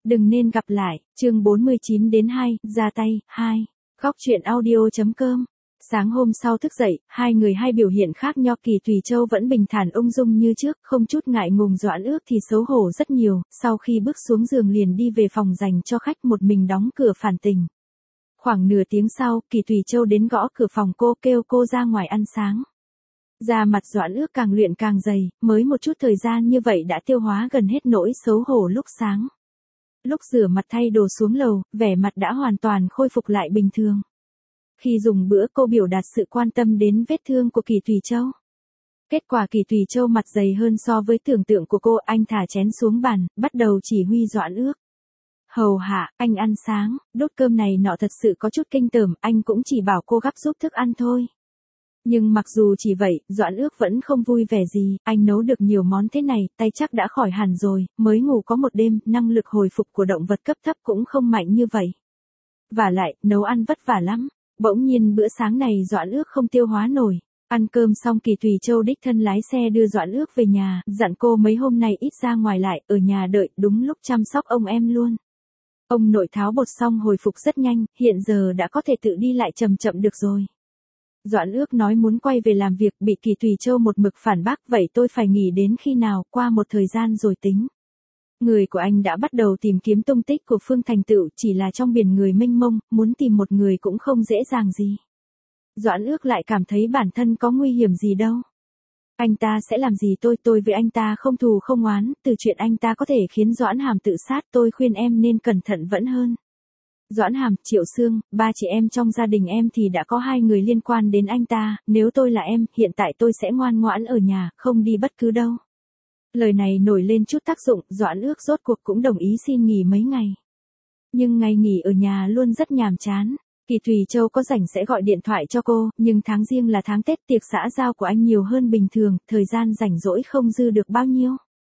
Đừng nên gặp lại, chương 49 đến 2, ra tay, 2. Góc truyện audio.com. Sáng hôm sau thức dậy, hai người hai biểu hiện khác nhau. Kỳ Thùy Châu vẫn bình thản ung dung như trước, không chút ngại ngùng. Doãn Ước thì xấu hổ rất nhiều, sau khi bước xuống giường liền đi về phòng dành cho khách, một mình đóng cửa phản tình. Khoảng nửa tiếng sau, Kỳ Thùy Châu đến gõ cửa phòng cô, kêu cô ra ngoài ăn sáng. Da mặt Doãn Ước càng luyện càng dày, mới một chút thời gian như vậy đã tiêu hóa gần hết nỗi xấu hổ lúc sáng. Lúc rửa mặt thay đồ xuống lầu, vẻ mặt đã hoàn toàn khôi phục lại bình thường. Khi dùng bữa cô biểu đạt sự quan tâm đến vết thương của Kỳ Thùy Châu. Kết quả Kỳ Thùy Châu mặt dày hơn so với tưởng tượng của cô. Anh thả chén xuống bàn, bắt đầu chỉ huy Doãn Ước. Hầu hạ, anh ăn sáng, đốt cơm này nọ thật sự có chút kinh tởm, anh cũng chỉ bảo cô gắp giúp thức ăn thôi. Nhưng mặc dù chỉ vậy, Doãn Ước vẫn không vui vẻ gì, anh nấu được nhiều món thế này, tay chắc đã khỏi hẳn rồi, mới ngủ có một đêm, năng lực hồi phục của động vật cấp thấp cũng không mạnh như vậy. Vả lại, nấu ăn vất vả lắm. Bỗng nhiên bữa sáng này Doãn Ước không tiêu hóa nổi. Ăn cơm xong Kỳ Thùy Châu đích thân lái xe đưa Doãn Ước về nhà, dặn cô mấy hôm nay ít ra ngoài lại, ở nhà đợi, đúng lúc chăm sóc ông em luôn. Ông nội tháo bột xong hồi phục rất nhanh, hiện giờ đã có thể tự đi lại chậm chậm được rồi. Doãn Ước nói muốn quay về làm việc, bị Kỳ Thùy Châu một mực phản bác, vậy tôi phải nghỉ đến khi nào, qua một thời gian rồi tính. Người của anh đã bắt đầu tìm kiếm tung tích của Phương Thành Tựu, chỉ là trong biển người mênh mông, muốn tìm một người cũng không dễ dàng gì. Doãn Ước lại cảm thấy bản thân có nguy hiểm gì đâu. Anh ta sẽ làm gì tôi với anh ta không thù không oán, từ chuyện anh ta có thể khiến Doãn Hàm tự sát, tôi khuyên em nên cẩn thận vẫn hơn. Doãn Hàm, Triệu Sương, ba chị em trong gia đình em thì đã có 2 người liên quan đến anh ta, nếu tôi là em, hiện tại tôi sẽ ngoan ngoãn ở nhà, không đi bất cứ đâu. Lời này nổi lên chút tác dụng, Doãn Ước rốt cuộc cũng đồng ý xin nghỉ mấy ngày. Nhưng ngày nghỉ ở nhà luôn rất nhàm chán. Kỳ Thùy Châu có rảnh sẽ gọi điện thoại cho cô, nhưng tháng Giêng là tháng Tết, tiệc xã giao của anh nhiều hơn bình thường, thời gian rảnh rỗi không dư được bao nhiêu.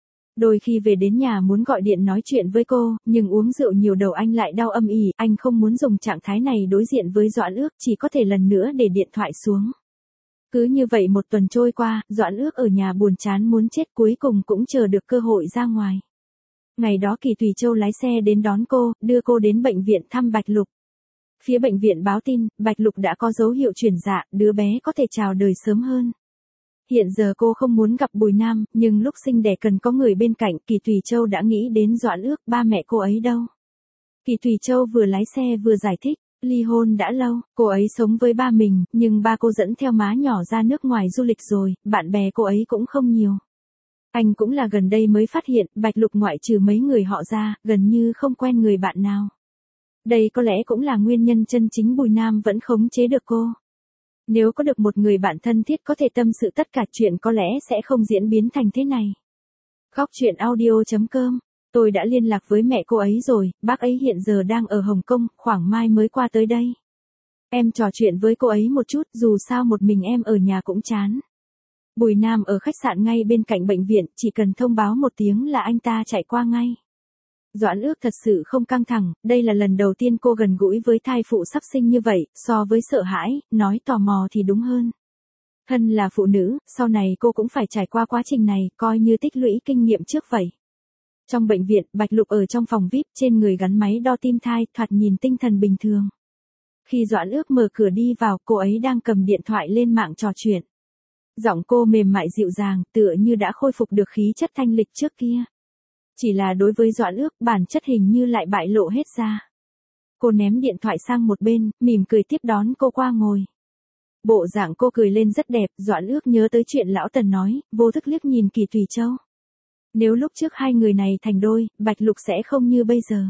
Đôi khi về đến nhà muốn gọi điện nói chuyện với cô, nhưng uống rượu nhiều đầu anh lại đau âm ỉ, anh không muốn dùng trạng thái này đối diện với Doãn Ước, chỉ có thể lần nữa để điện thoại xuống. Cứ như vậy một tuần trôi qua, Doãn Ước ở nhà buồn chán muốn chết, cuối cùng cũng chờ được cơ hội ra ngoài. Ngày đó Kỳ Thùy Châu lái xe đến đón cô, đưa cô đến bệnh viện thăm Bạch Lục. Phía bệnh viện báo tin, Bạch Lục đã có dấu hiệu chuyển dạ, đứa bé có thể chào đời sớm hơn. Hiện giờ cô không muốn gặp Bùi Nam, nhưng lúc sinh đẻ cần có người bên cạnh, Kỳ Thùy Châu đã nghĩ đến Doãn Ước, ba mẹ cô ấy đâu. Kỳ Thùy Châu vừa lái xe vừa giải thích. Ly hôn đã lâu, cô ấy sống với ba mình, nhưng ba cô dẫn theo má nhỏ ra nước ngoài du lịch rồi, bạn bè cô ấy cũng không nhiều. Anh cũng là gần đây mới phát hiện, Bạch Lục ngoại trừ mấy người họ ra, gần như không quen người bạn nào. Đây có lẽ cũng là nguyên nhân chân chính Bùi Nam vẫn khống chế được cô. Nếu có được một người bạn thân thiết có thể tâm sự tất cả chuyện có lẽ sẽ không diễn biến thành thế này. Góc truyện audio.com. Tôi đã liên lạc với mẹ cô ấy rồi, bác ấy hiện giờ đang ở Hồng Kông, khoảng mai mới qua tới đây. Em trò chuyện với cô ấy một chút, dù sao một mình em ở nhà cũng chán. Bùi Nam ở khách sạn ngay bên cạnh bệnh viện, chỉ cần thông báo một tiếng là anh ta chạy qua ngay. Doãn Ước thật sự không căng thẳng, đây là lần đầu tiên cô gần gũi với thai phụ sắp sinh như vậy, so với sợ hãi, nói tò mò thì đúng hơn. Thân là phụ nữ, sau này cô cũng phải trải qua quá trình này, coi như tích lũy kinh nghiệm trước vậy. Trong bệnh viện, Bạch Lục ở trong phòng VIP, trên người gắn máy đo tim thai, thoạt nhìn tinh thần bình thường. Khi Doãn Ước mở cửa đi vào, cô ấy đang cầm điện thoại lên mạng trò chuyện. Giọng cô mềm mại dịu dàng, tựa như đã khôi phục được khí chất thanh lịch trước kia. Chỉ là đối với Doãn Ước, bản chất hình như lại bại lộ hết ra. Cô ném điện thoại sang một bên, mỉm cười tiếp đón cô qua ngồi. Bộ dạng cô cười lên rất đẹp, Doãn Ước nhớ tới chuyện lão Tần nói, vô thức liếc nhìn Kỳ Thùy Châu. Nếu lúc trước hai người này thành đôi, Bạch Lục sẽ không như bây giờ.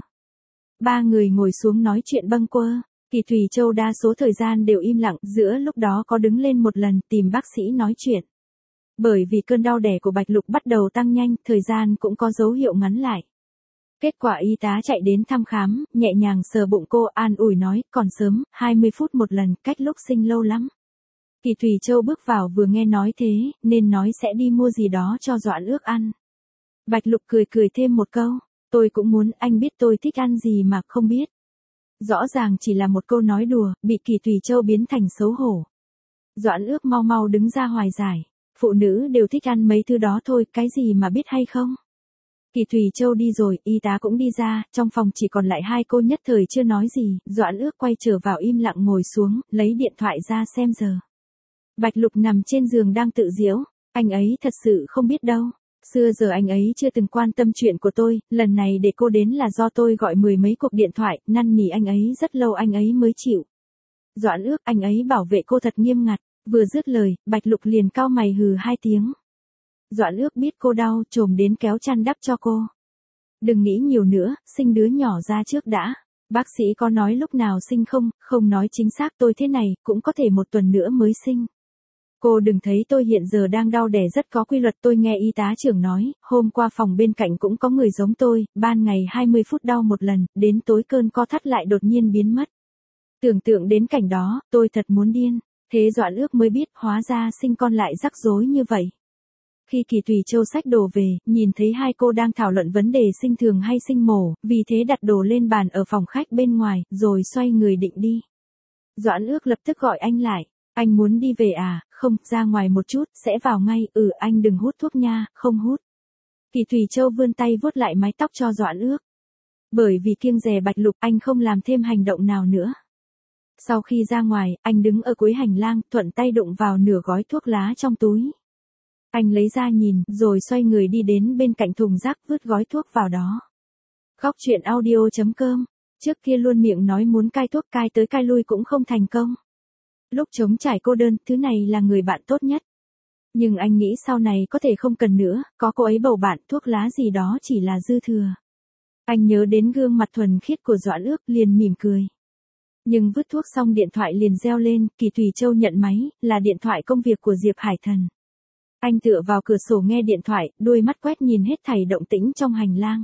Ba người ngồi xuống nói chuyện bâng quơ. Kỳ Thùy Châu đa số thời gian đều im lặng, giữa lúc đó có đứng lên một lần tìm bác sĩ nói chuyện. Bởi vì cơn đau đẻ của Bạch Lục bắt đầu tăng nhanh, thời gian cũng có dấu hiệu ngắn lại. Kết quả y tá chạy đến thăm khám, nhẹ nhàng sờ bụng cô, an ủi nói, còn sớm, 20 phút một lần, cách lúc sinh lâu lắm. Kỳ Thùy Châu bước vào vừa nghe nói thế, nên nói sẽ đi mua gì đó cho Doãn Ước ăn. Bạch Lục cười thêm một câu, tôi cũng muốn, anh biết tôi thích ăn gì mà không biết. Rõ ràng chỉ là một câu nói đùa, bị Kỳ Thùy Châu biến thành xấu hổ. Doãn Ước mau đứng ra hòa giải, phụ nữ đều thích ăn mấy thứ đó thôi, cái gì mà biết hay không. Kỳ Thùy Châu đi rồi, y tá cũng đi ra, trong phòng chỉ còn lại hai cô nhất thời chưa nói gì, Doãn Ước quay trở vào im lặng ngồi xuống, lấy điện thoại ra xem giờ. Bạch Lục nằm trên giường đang tự giễu, anh ấy thật sự không biết đâu. Xưa giờ anh ấy chưa từng quan tâm chuyện của tôi, lần này để cô đến là do tôi gọi mười mấy cuộc điện thoại, năn nỉ anh ấy rất lâu anh ấy mới chịu. Doãn Ước, anh ấy bảo vệ cô thật nghiêm ngặt, vừa dứt lời, Bạch Lục liền cau mày hừ hai tiếng. Doãn Ước biết cô đau, chồm đến kéo chăn đắp cho cô. Đừng nghĩ nhiều nữa, sinh đứa nhỏ ra trước đã. Bác sĩ có nói lúc nào sinh không nói chính xác tôi thế này, cũng có thể 1 tuần nữa mới sinh. Cô đừng thấy tôi hiện giờ đang đau đẻ rất có quy luật, tôi nghe y tá trưởng nói, hôm qua phòng bên cạnh cũng có người giống tôi, ban ngày 20 phút đau một lần, đến tối cơn co thắt lại đột nhiên biến mất. Tưởng tượng đến cảnh đó, tôi thật muốn điên. Thế Doãn Ước mới biết, hóa ra sinh con lại rắc rối như vậy. Khi Kỳ Thùy Châu xách đồ về, nhìn thấy hai cô đang thảo luận vấn đề sinh thường hay sinh mổ, vì thế đặt đồ lên bàn ở phòng khách bên ngoài, rồi xoay người định đi. Doãn Ước lập tức gọi anh lại. Anh muốn đi về à? Không, ra ngoài một chút, sẽ vào ngay. Anh đừng hút thuốc nha, không hút. Kỳ Thùy Châu vươn tay vuốt lại mái tóc cho Doãn Ước. Bởi vì kiêng dè Bạch Lục, anh không làm thêm hành động nào nữa. Sau khi ra ngoài, anh đứng ở cuối hành lang, thuận tay đụng vào nửa gói thuốc lá trong túi. Anh lấy ra nhìn, rồi xoay người đi đến bên cạnh thùng rác vứt gói thuốc vào đó. Góc truyện audio.com. Trước kia luôn miệng nói muốn cai thuốc, cai tới cai lui cũng không thành công. Lúc trống trải cô đơn, thứ này là người bạn tốt nhất. Nhưng anh nghĩ sau này có thể không cần nữa, có cô ấy bầu bạn, thuốc lá gì đó chỉ là dư thừa. Anh nhớ đến gương mặt thuần khiết của Doãn Ước, liền mỉm cười. Nhưng vứt thuốc xong điện thoại liền reo lên, Kỳ Thùy Châu nhận máy, là điện thoại công việc của Diệp Hải Thần. Anh tựa vào cửa sổ nghe điện thoại, đôi mắt quét nhìn hết thảy động tĩnh trong hành lang.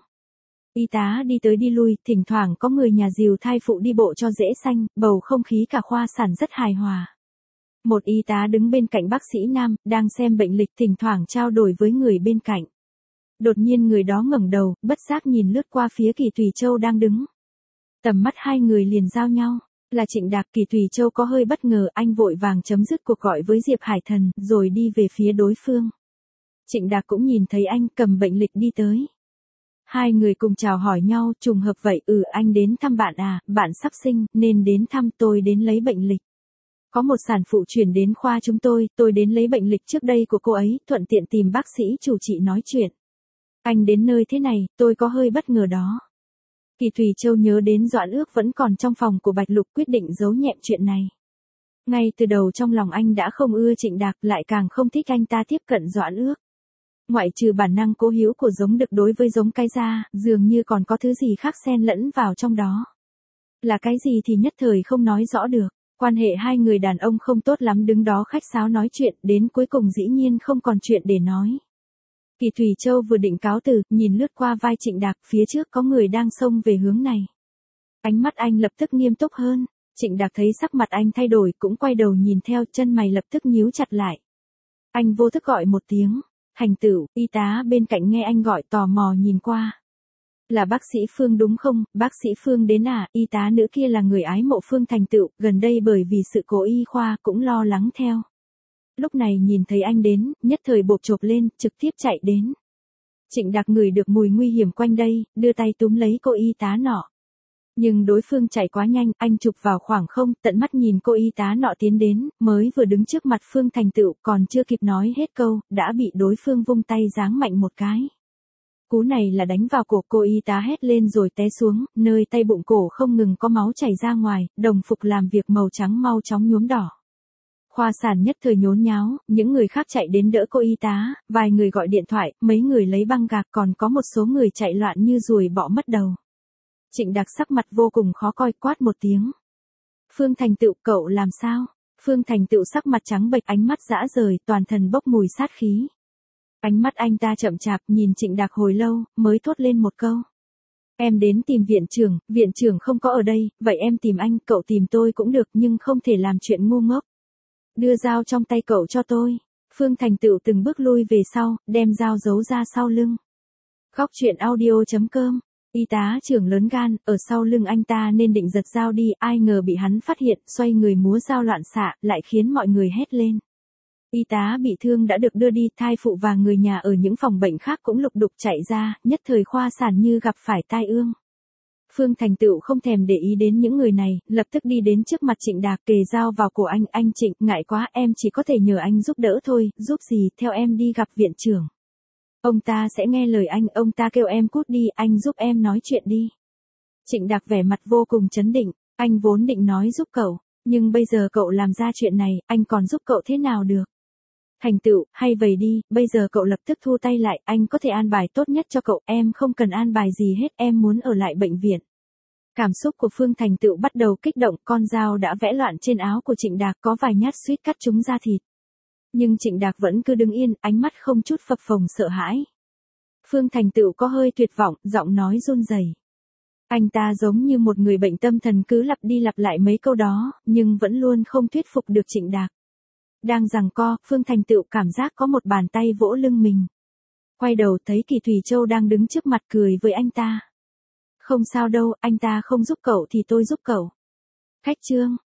Y tá đi tới đi lui, thỉnh thoảng có người nhà dìu thai phụ đi bộ cho dễ sanh, bầu không khí cả khoa sản rất hài hòa. Một y tá đứng bên cạnh bác sĩ nam, đang xem bệnh lịch, thỉnh thoảng trao đổi với người bên cạnh. Đột nhiên người đó ngẩng đầu, bất giác nhìn lướt qua phía Kỳ Thùy Châu đang đứng. Tầm mắt hai người liền giao nhau. Là Trịnh Đạc. Kỳ Thùy Châu có hơi bất ngờ, anh vội vàng chấm dứt cuộc gọi với Diệp Hải Thần, rồi đi về phía đối phương. Trịnh Đạc cũng nhìn thấy anh, cầm bệnh lịch đi tới. Hai người cùng chào hỏi nhau, trùng hợp vậy. Anh đến thăm bạn à, bạn sắp sinh, nên đến thăm. Tôi đến lấy bệnh lịch. Có một sản phụ chuyển đến khoa chúng tôi đến lấy bệnh lịch trước đây của cô ấy, thuận tiện tìm bác sĩ chủ trị nói chuyện. Anh đến nơi thế này, tôi có hơi bất ngờ đó. Kỳ Thùy Châu nhớ đến Doãn Ước vẫn còn trong phòng của Bạch Lục, quyết định giấu nhẹm chuyện này. Ngay từ đầu trong lòng anh đã không ưa Trịnh Đạc, lại càng không thích anh ta tiếp cận Doãn Ước. Ngoại trừ bản năng cố hữu của giống đực đối với giống cái ra, dường như còn có thứ gì khác xen lẫn vào trong đó. Là cái gì thì nhất thời không nói rõ được. Quan hệ hai người đàn ông không tốt lắm, đứng đó khách sáo nói chuyện, đến cuối cùng dĩ nhiên không còn chuyện để nói. Kỳ Thùy Châu vừa định cáo từ, nhìn lướt qua vai Trịnh Đạc, phía trước có người đang xông về hướng này. Ánh mắt anh lập tức nghiêm túc hơn. Trịnh Đạc thấy sắc mặt anh thay đổi, cũng quay đầu nhìn theo, chân mày lập tức nhíu chặt lại. Anh vô thức gọi một tiếng. Thành Tửu. Y tá bên cạnh nghe anh gọi tò mò nhìn qua. Là bác sĩ Phương đúng không? Bác sĩ Phương đến à? Y tá nữ kia là người ái mộ Phương Thành Tửu, gần đây bởi vì sự cố y khoa cũng lo lắng theo. Lúc này nhìn thấy anh đến, nhất thời bộp chộp lên, trực tiếp chạy đến. Trịnh Đạc ngửi được mùi nguy hiểm quanh đây, đưa tay túm lấy cô y tá nọ. Nhưng đối phương chạy quá nhanh, anh chụp vào khoảng không, tận mắt nhìn cô y tá nọ tiến đến, mới vừa đứng trước mặt Phương Thành Tửu, còn chưa kịp nói hết câu, đã bị đối phương vung tay giáng mạnh một cái. Cú này là đánh vào cổ, cô y tá hét lên rồi té xuống, nơi tay bụng cổ không ngừng có máu chảy ra ngoài, đồng phục làm việc màu trắng mau chóng nhuốm đỏ. Khoa sản nhất thời nhốn nháo, những người khác chạy đến đỡ cô y tá, vài người gọi điện thoại, mấy người lấy băng gạc, còn có một số người chạy loạn như ruồi bọ mất đầu. Trịnh Đạc sắc mặt vô cùng khó coi, quát một tiếng. Phương Thành Tửu, cậu làm sao? Phương Thành Tửu sắc mặt trắng bệch, ánh mắt dã rời, toàn thân bốc mùi sát khí. Ánh mắt anh ta chậm chạp, nhìn Trịnh Đạc hồi lâu, mới thốt lên một câu. Em đến tìm viện trưởng không có ở đây, vậy em tìm anh, cậu tìm tôi cũng được, nhưng không thể làm chuyện ngu ngốc. Đưa dao trong tay cậu cho tôi. Phương Thành Tửu từng bước lui về sau, đem dao giấu ra sau lưng. Góc truyện audio.com. Y tá trưởng lớn gan, ở sau lưng anh ta nên định giật dao đi, ai ngờ bị hắn phát hiện, xoay người múa dao loạn xạ, lại khiến mọi người hét lên. Y tá bị thương đã được đưa đi, thai phụ và người nhà ở những phòng bệnh khác cũng lục đục chạy ra, nhất thời khoa sản như gặp phải tai ương. Phương Thành Tựu không thèm để ý đến những người này, lập tức đi đến trước mặt Trịnh Đạc kề dao vào cổ anh Trịnh, ngại quá em chỉ có thể nhờ anh giúp đỡ thôi, giúp gì, theo em đi gặp viện trưởng. Ông ta sẽ nghe lời anh, ông ta kêu em cút đi, anh giúp em nói chuyện đi. Trịnh Đạc vẻ mặt vô cùng chấn định, anh vốn định nói giúp cậu, nhưng bây giờ cậu làm ra chuyện này, anh còn giúp cậu thế nào được. Thành Tựu, hay vậy đi, bây giờ cậu lập tức thu tay lại, anh có thể an bài tốt nhất cho cậu, em không cần an bài gì hết, em muốn ở lại bệnh viện. Cảm xúc của Phương Thành Tựu bắt đầu kích động, con dao đã vẽ loạn trên áo của Trịnh Đạc, có vài nhát suýt cắt trúng da thịt. Nhưng Trịnh Đạc vẫn cứ đứng yên, ánh mắt không chút phập phồng sợ hãi. Phương Thành Tựu có hơi tuyệt vọng, giọng nói run rẩy. Anh ta giống như một người bệnh tâm thần cứ lặp đi lặp lại mấy câu đó, nhưng vẫn luôn không thuyết phục được Trịnh Đạc. Đang giằng co, Phương Thành Tựu cảm giác có một bàn tay vỗ lưng mình. Quay đầu thấy Kỳ Thủy Châu đang đứng trước mặt cười với anh ta. Không sao đâu, anh ta không giúp cậu thì tôi giúp cậu. Khách trương.